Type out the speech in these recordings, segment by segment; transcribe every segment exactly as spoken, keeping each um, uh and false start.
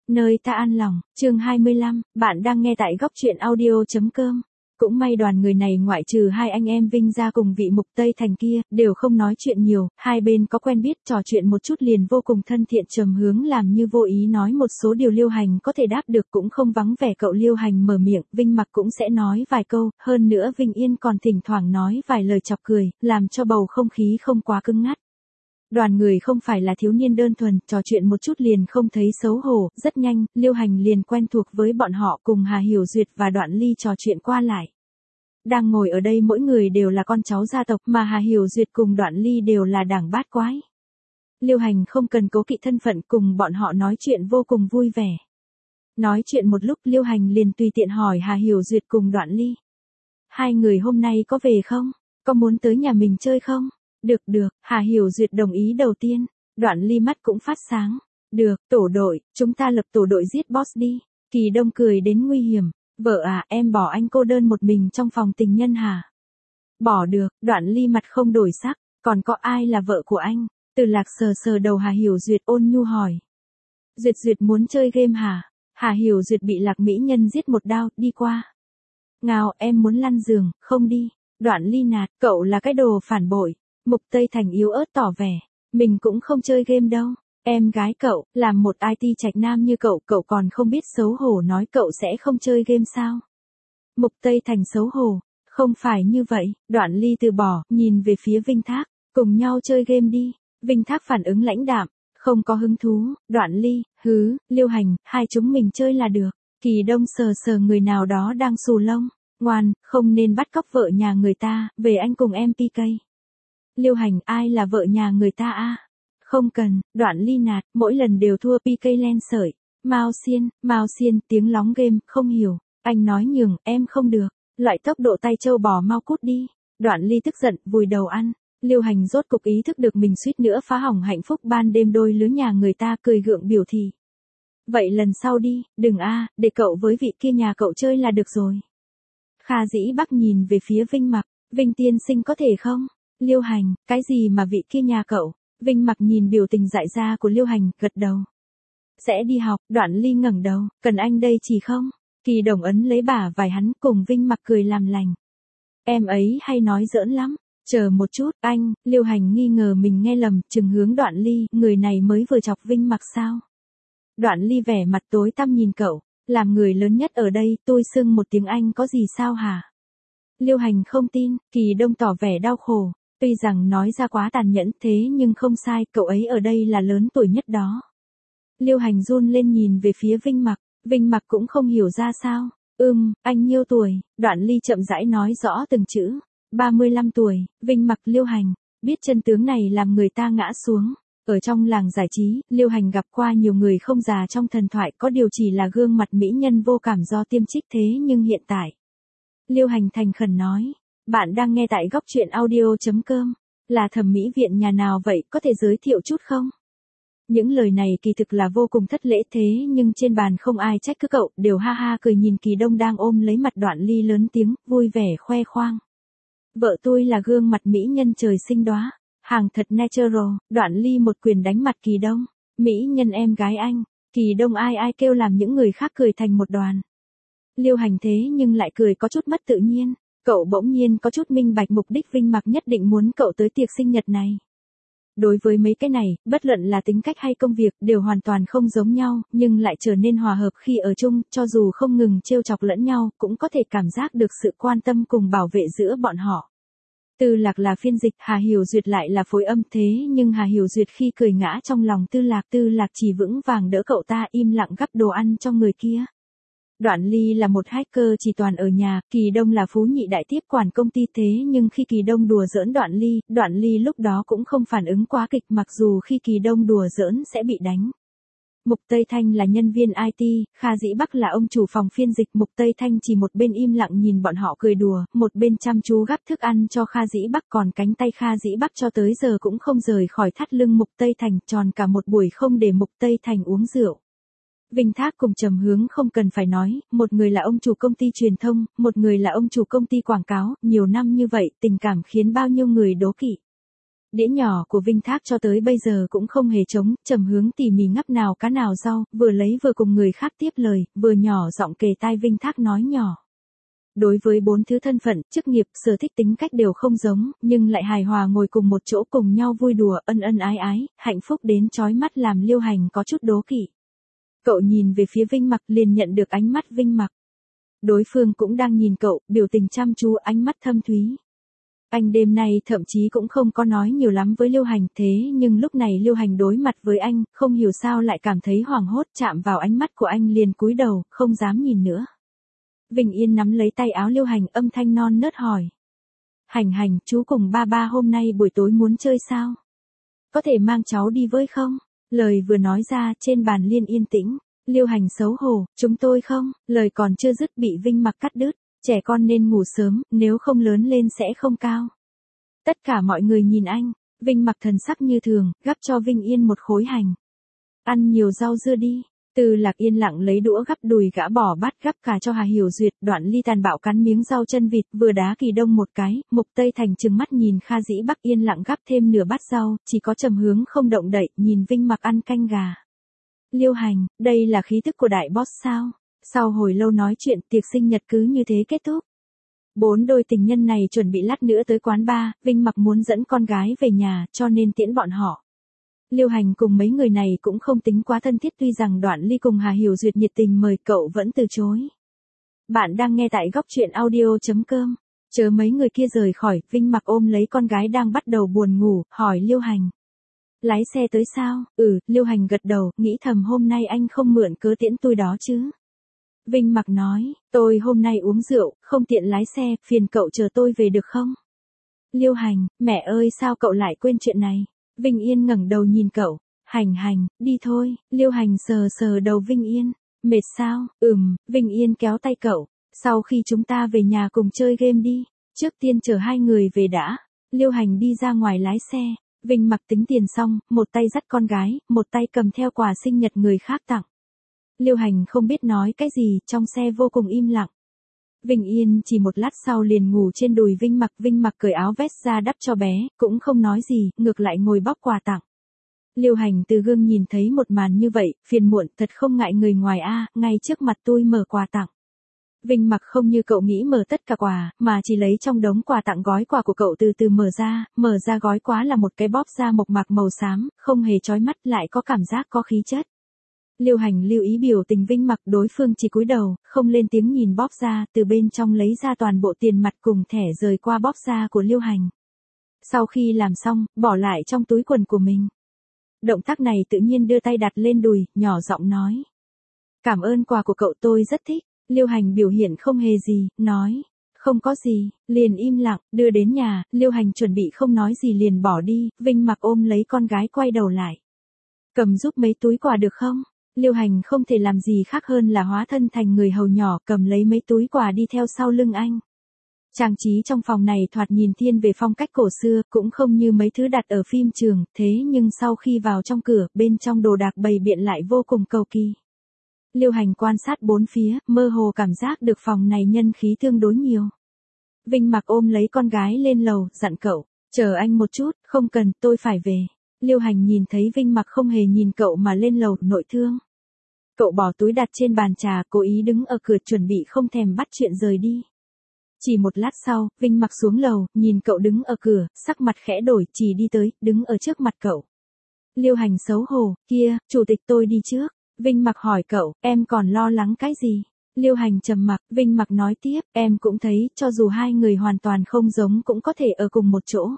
Nơi ta an lòng, chương hai mươi lăm, bạn đang nghe tại góc truyện audio.com. Cũng may đoàn người này ngoại trừ hai anh em Vinh ra cùng vị Mục Tây Thành kia, đều không nói chuyện nhiều, hai bên có quen biết trò chuyện một chút liền vô cùng thân thiện trầm hướng làm như vô ý nói một số điều Liêu Hành có thể đáp được cũng không vắng vẻ cậu Liêu Hành mở miệng, Vinh Mặc cũng sẽ nói vài câu, hơn nữa Vinh Yên còn thỉnh thoảng nói vài lời chọc cười, làm cho bầu không khí không quá cứng ngắt. Đoàn người không phải là thiếu niên đơn thuần, trò chuyện một chút liền không thấy xấu hổ, rất nhanh, Liêu Hành liền quen thuộc với bọn họ cùng Hà Hiểu Duyệt và Đoạn Ly trò chuyện qua lại. Đang ngồi ở đây mỗi người đều là con cháu gia tộc mà Hà Hiểu Duyệt cùng Đoạn Ly đều là đảng bát quái. Liêu Hành không cần cố kỵ thân phận cùng bọn họ nói chuyện vô cùng vui vẻ. Nói chuyện một lúc Liêu Hành liền tùy tiện hỏi Hà Hiểu Duyệt cùng Đoạn Ly. Hai người hôm nay có về không? Có muốn tới nhà mình chơi không? Được được, Hà Hiểu Duyệt đồng ý đầu tiên, Đoạn Ly mắt cũng phát sáng. Được, tổ đội, chúng ta lập tổ đội giết boss đi. Kỳ Đông cười đến nguy hiểm. Vợ à, em bỏ anh cô đơn một mình trong phòng tình nhân hả? Bỏ được, Đoạn Ly mặt không đổi sắc, còn có ai là vợ của anh? Từ Lạc sờ sờ đầu Hà Hiểu Duyệt ôn nhu hỏi. Duyệt Duyệt muốn chơi game hả? Hà Hiểu Duyệt bị Lạc mỹ nhân giết một đao, đi qua. Ngào, em muốn lăn giường, không đi. Đoạn Ly nạt, cậu là cái đồ phản bội. Mục Tây Thành yếu ớt tỏ vẻ, mình cũng không chơi game đâu. Em gái cậu, làm một i tê trạch nam như cậu, cậu còn không biết xấu hổ nói cậu sẽ không chơi game sao? Mục Tây Thành xấu hổ, không phải như vậy, Đoạn Ly từ bỏ, nhìn về phía Vinh Thác, cùng nhau chơi game đi. Vinh Thác phản ứng lãnh đạm, không có hứng thú, Đoạn Ly, hứ, Liêu Hành, hai chúng mình chơi là được. Kỳ Đông sờ sờ người nào đó đang xù lông, ngoan, không nên bắt cóc vợ nhà người ta, về anh cùng em pê ca. Liêu Hành, ai là vợ nhà người ta a? Không cần, Đoạn Ly nạt, mỗi lần đều thua pê ca len sợi. Mao Xiên, Mao Xiên, tiếng lóng game, không hiểu. Anh nói nhường, em không được. Loại tốc độ tay trâu bò mau cút đi. Đoạn Ly tức giận, vùi đầu ăn. Liêu Hành rốt cục ý thức được mình suýt nữa phá hỏng hạnh phúc ban đêm đôi lứa nhà người ta, cười gượng biểu thị. Vậy lần sau đi, đừng a, để cậu với vị kia nhà cậu chơi là được rồi. Kha Dĩ Bắc nhìn về phía Vinh Mặc, Vinh tiên sinh có thể không? Liêu Hành, cái gì mà vị kia nhà cậu? Vinh Mặc nhìn biểu tình dại ra của Liêu Hành, gật đầu. Sẽ đi học, Đoạn Ly ngẩng đầu, cần anh đây chỉ không? Kỳ Đồng ấn lấy bả vai hắn cùng Vinh Mặc cười làm lành. Em ấy hay nói giỡn lắm, chờ một chút, anh, Liêu Hành nghi ngờ mình nghe lầm, chừng hướng Đoạn Ly, người này mới vừa chọc Vinh Mặc sao? Đoạn Ly vẻ mặt tối tăm nhìn cậu, làm người lớn nhất ở đây, tôi xưng một tiếng Anh có gì sao hả? Liêu Hành không tin, Kỳ Đông tỏ vẻ đau khổ. Tuy rằng nói ra quá tàn nhẫn thế nhưng không sai, cậu ấy ở đây là lớn tuổi nhất đó. Liêu Hành run lên nhìn về phía Vinh Mặc, Vinh Mặc cũng không hiểu ra sao. Ừm, anh nhiêu tuổi? Đoạn Ly chậm rãi nói rõ từng chữ. ba mươi lăm tuổi, Vinh Mặc. Liêu Hành, biết chân tướng này làm người ta ngã xuống. Ở trong làng giải trí, Liêu Hành gặp qua nhiều người không già trong thần thoại, có điều chỉ là gương mặt mỹ nhân vô cảm do tiêm trích thế nhưng hiện tại. Liêu Hành thành khẩn nói. Bạn đang nghe tại góc truyện audio.com. Là thẩm mỹ viện nhà nào vậy, có thể giới thiệu chút không? Những lời này kỳ thực là vô cùng thất lễ thế nhưng trên bàn không ai trách cứ cậu, đều ha ha cười nhìn Kỳ Đông đang ôm lấy mặt Đoạn Ly lớn tiếng, vui vẻ khoe khoang. Vợ tôi là gương mặt mỹ nhân trời sinh đóa, hàng thật natural. Đoạn Ly một quyền đánh mặt Kỳ Đông. Mỹ nhân em gái anh. Kỳ Đông ai ai kêu làm những người khác cười thành một đoàn. Liêu Hành thế nhưng lại cười có chút mất tự nhiên. Cậu bỗng nhiên có chút minh bạch mục đích Vinh Mặc nhất định muốn cậu tới tiệc sinh nhật này. Đối với mấy cái này, bất luận là tính cách hay công việc đều hoàn toàn không giống nhau, nhưng lại trở nên hòa hợp khi ở chung, cho dù không ngừng trêu chọc lẫn nhau, cũng có thể cảm giác được sự quan tâm cùng bảo vệ giữa bọn họ. Tư Lạc là phiên dịch, Hà Hiểu Duyệt lại là phối âm thế nhưng Hà Hiểu Duyệt khi cười ngã trong lòng Tư Lạc, Tư Lạc chỉ vững vàng đỡ cậu ta im lặng gắp đồ ăn cho người kia. Đoạn Ly là một hacker chỉ toàn ở nhà, Kỳ Đông là phú nhị đại tiếp quản công ty thế nhưng khi Kỳ Đông đùa giỡn Đoạn Ly, Đoạn Ly lúc đó cũng không phản ứng quá kịch mặc dù khi Kỳ Đông đùa giỡn sẽ bị đánh. Mục Tây Thanh là nhân viên i tê, Kha Dĩ Bắc là ông chủ phòng phiên dịch, Mục Tây Thanh chỉ một bên im lặng nhìn bọn họ cười đùa, một bên chăm chú gắp thức ăn cho Kha Dĩ Bắc còn cánh tay Kha Dĩ Bắc cho tới giờ cũng không rời khỏi thắt lưng Mục Tây Thành tròn cả một buổi không để Mục Tây Thành uống rượu. Vinh Thác cùng Trầm Hướng không cần phải nói, một người là ông chủ công ty truyền thông, một người là ông chủ công ty quảng cáo, nhiều năm như vậy tình cảm khiến bao nhiêu người đố kỵ. Đĩa nhỏ của Vinh Thác cho tới bây giờ cũng không hề trống, trầm hướng tỉ mỉ ngắp nào cá nào rau, vừa lấy vừa cùng người khác tiếp lời, vừa nhỏ giọng kề tai Vinh Thác nói nhỏ. Đối với bốn thứ thân phận, chức nghiệp, sở thích tính cách đều không giống, nhưng lại hài hòa ngồi cùng một chỗ cùng nhau vui đùa, ân ân ái ái, hạnh phúc đến chói mắt làm Liêu Hành có chút đố kỵ. Cậu nhìn về phía Vinh Mặc liền nhận được ánh mắt Vinh Mặc. Đối phương cũng đang nhìn cậu, biểu tình chăm chú, ánh mắt thâm thúy. Anh đêm nay thậm chí cũng không có nói nhiều lắm với Liêu Hành, thế nhưng lúc này Liêu Hành đối mặt với anh, không hiểu sao lại cảm thấy hoảng hốt, chạm vào ánh mắt của anh liền cúi đầu, không dám nhìn nữa. Vinh Yên nắm lấy tay áo Liêu Hành, âm thanh non nớt hỏi. Hành Hành, chú cùng ba ba hôm nay buổi tối muốn chơi sao? Có thể mang cháu đi với không? Lời vừa nói ra, trên bàn Liên yên tĩnh. Liêu Hành xấu hổ, chúng tôi không, lời còn chưa dứt bị Vinh Mặc cắt đứt. Trẻ con nên ngủ sớm, nếu không lớn lên sẽ không cao. Tất cả mọi người nhìn anh, Vinh Mặc thần sắc như thường, gắp cho Vinh Yên một khối hành. Ăn nhiều rau dưa đi. Từ Lạc yên lặng lấy đũa gắp đùi gã bỏ bát gắp cả cho Hà Hiểu Duyệt, Đoạn Ly tàn bạo cắn miếng rau chân vịt, vừa đá Kỳ Đông một cái, Mục Tây Thành trừng mắt nhìn Kha Dĩ Bắc yên lặng gắp thêm nửa bát rau, chỉ có Trầm Hướng không động đậy, nhìn Vinh Mặc ăn canh gà. Liêu Hành, đây là khí tức của đại boss sao? Sau hồi lâu nói chuyện, tiệc sinh nhật cứ như thế kết thúc. Bốn đôi tình nhân này chuẩn bị lát nữa tới quán bar, Vinh Mặc muốn dẫn con gái về nhà, cho nên tiễn bọn họ. Liêu Hành cùng mấy người này cũng không tính quá thân thiết, tuy rằng Đoạn Ly cùng Hà Hiểu Duyệt nhiệt tình mời cậu vẫn từ chối. Bạn đang nghe tại góc truyện audio chấm com. Chờ mấy người kia rời khỏi, Vinh Mặc ôm lấy con gái đang bắt đầu buồn ngủ, hỏi Liêu Hành. Lái xe tới sao? Ừ, Liêu Hành gật đầu, nghĩ thầm hôm nay anh không mượn cớ tiễn tôi đó chứ. Vinh Mặc nói, tôi hôm nay uống rượu, không tiện lái xe, phiền cậu chờ tôi về được không? Liêu Hành, mẹ ơi sao cậu lại quên chuyện này? Vinh Yên ngẩng đầu nhìn cậu, Hành Hành, đi thôi. Liêu Hành sờ sờ đầu Vinh Yên, mệt sao? Ừm, Vinh Yên kéo tay cậu, sau khi chúng ta về nhà cùng chơi game đi, trước tiên chở hai người về đã. Liêu Hành đi ra ngoài lái xe, Vinh Mặc tính tiền xong, một tay dắt con gái, một tay cầm theo quà sinh nhật người khác tặng. Liêu Hành không biết nói cái gì, trong xe vô cùng im lặng. Vinh Yên chỉ một lát sau liền ngủ trên đùi Vinh Mặc, Vinh Mặc cởi áo vest ra đắp cho bé, cũng không nói gì, ngược lại ngồi bóc quà tặng. Liêu Hành từ gương nhìn thấy một màn như vậy, phiền muộn, thật không ngại người ngoài a, ngay trước mặt tôi mở quà tặng. Vinh Mặc không như cậu nghĩ mở tất cả quà, mà chỉ lấy trong đống quà tặng gói quà của cậu từ từ mở ra, mở ra gói quà là một cái bóp da mộc mạc màu xám, không hề chói mắt, lại có cảm giác có khí chất. Liêu Hành lưu ý biểu tình Vinh Mặc, đối phương chỉ cúi đầu, không lên tiếng nhìn bóp da, từ bên trong lấy ra toàn bộ tiền mặt cùng thẻ rời qua bóp da của Liêu Hành. Sau khi làm xong, bỏ lại trong túi quần của mình. Động tác này tự nhiên đưa tay đặt lên đùi, nhỏ giọng nói. Cảm ơn quà của cậu, tôi rất thích. Liêu Hành biểu hiện không hề gì, nói. Không có gì, liền im lặng, đưa đến nhà, Liêu Hành chuẩn bị không nói gì liền bỏ đi, Vinh Mặc ôm lấy con gái quay đầu lại. Cầm giúp mấy túi quà được không? Liêu Hành không thể làm gì khác hơn là hóa thân thành người hầu nhỏ, cầm lấy mấy túi quà đi theo sau lưng anh. Trang trí trong phòng này thoạt nhìn thiên về phong cách cổ xưa, cũng không như mấy thứ đặt ở phim trường, thế nhưng sau khi vào trong cửa, bên trong đồ đạc bày biện lại vô cùng cầu kỳ. Liêu Hành quan sát bốn phía, mơ hồ cảm giác được phòng này nhân khí tương đối nhiều. Vinh Mặc ôm lấy con gái lên lầu, dặn cậu, chờ anh một chút, không cần, tôi phải về. Liêu Hành nhìn thấy Vinh Mặc không hề nhìn cậu mà lên lầu, nội thương. Cậu bỏ túi đặt trên bàn trà, cố ý đứng ở cửa chuẩn bị không thèm bắt chuyện rời đi. Chỉ một lát sau, Vinh Mặc xuống lầu, nhìn cậu đứng ở cửa, sắc mặt khẽ đổi, chỉ đi tới, đứng ở trước mặt cậu. Liêu Hành xấu hổ, kia, chủ tịch tôi đi trước. Vinh Mặc hỏi cậu, em còn lo lắng cái gì? Liêu Hành trầm mặc, Vinh Mặc nói tiếp, em cũng thấy, cho dù hai người hoàn toàn không giống cũng có thể ở cùng một chỗ.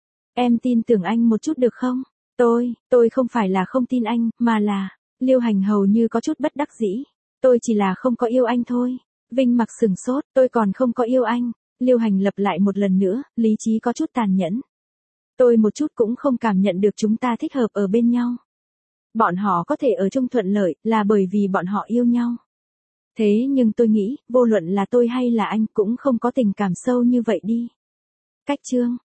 Em tin tưởng anh một chút được không? Tôi, tôi không phải là không tin anh, mà là, Liêu Hành hầu như có chút bất đắc dĩ. Tôi chỉ là không có yêu anh thôi. Vinh Mặc sừng sốt, tôi còn không có yêu anh. Liêu Hành lặp lại một lần nữa, lý trí có chút tàn nhẫn. Tôi một chút cũng không cảm nhận được chúng ta thích hợp ở bên nhau. Bọn họ có thể ở chung thuận lợi, là bởi vì bọn họ yêu nhau. Thế nhưng tôi nghĩ, vô luận là tôi hay là anh cũng không có tình cảm sâu như vậy đi. Cách chương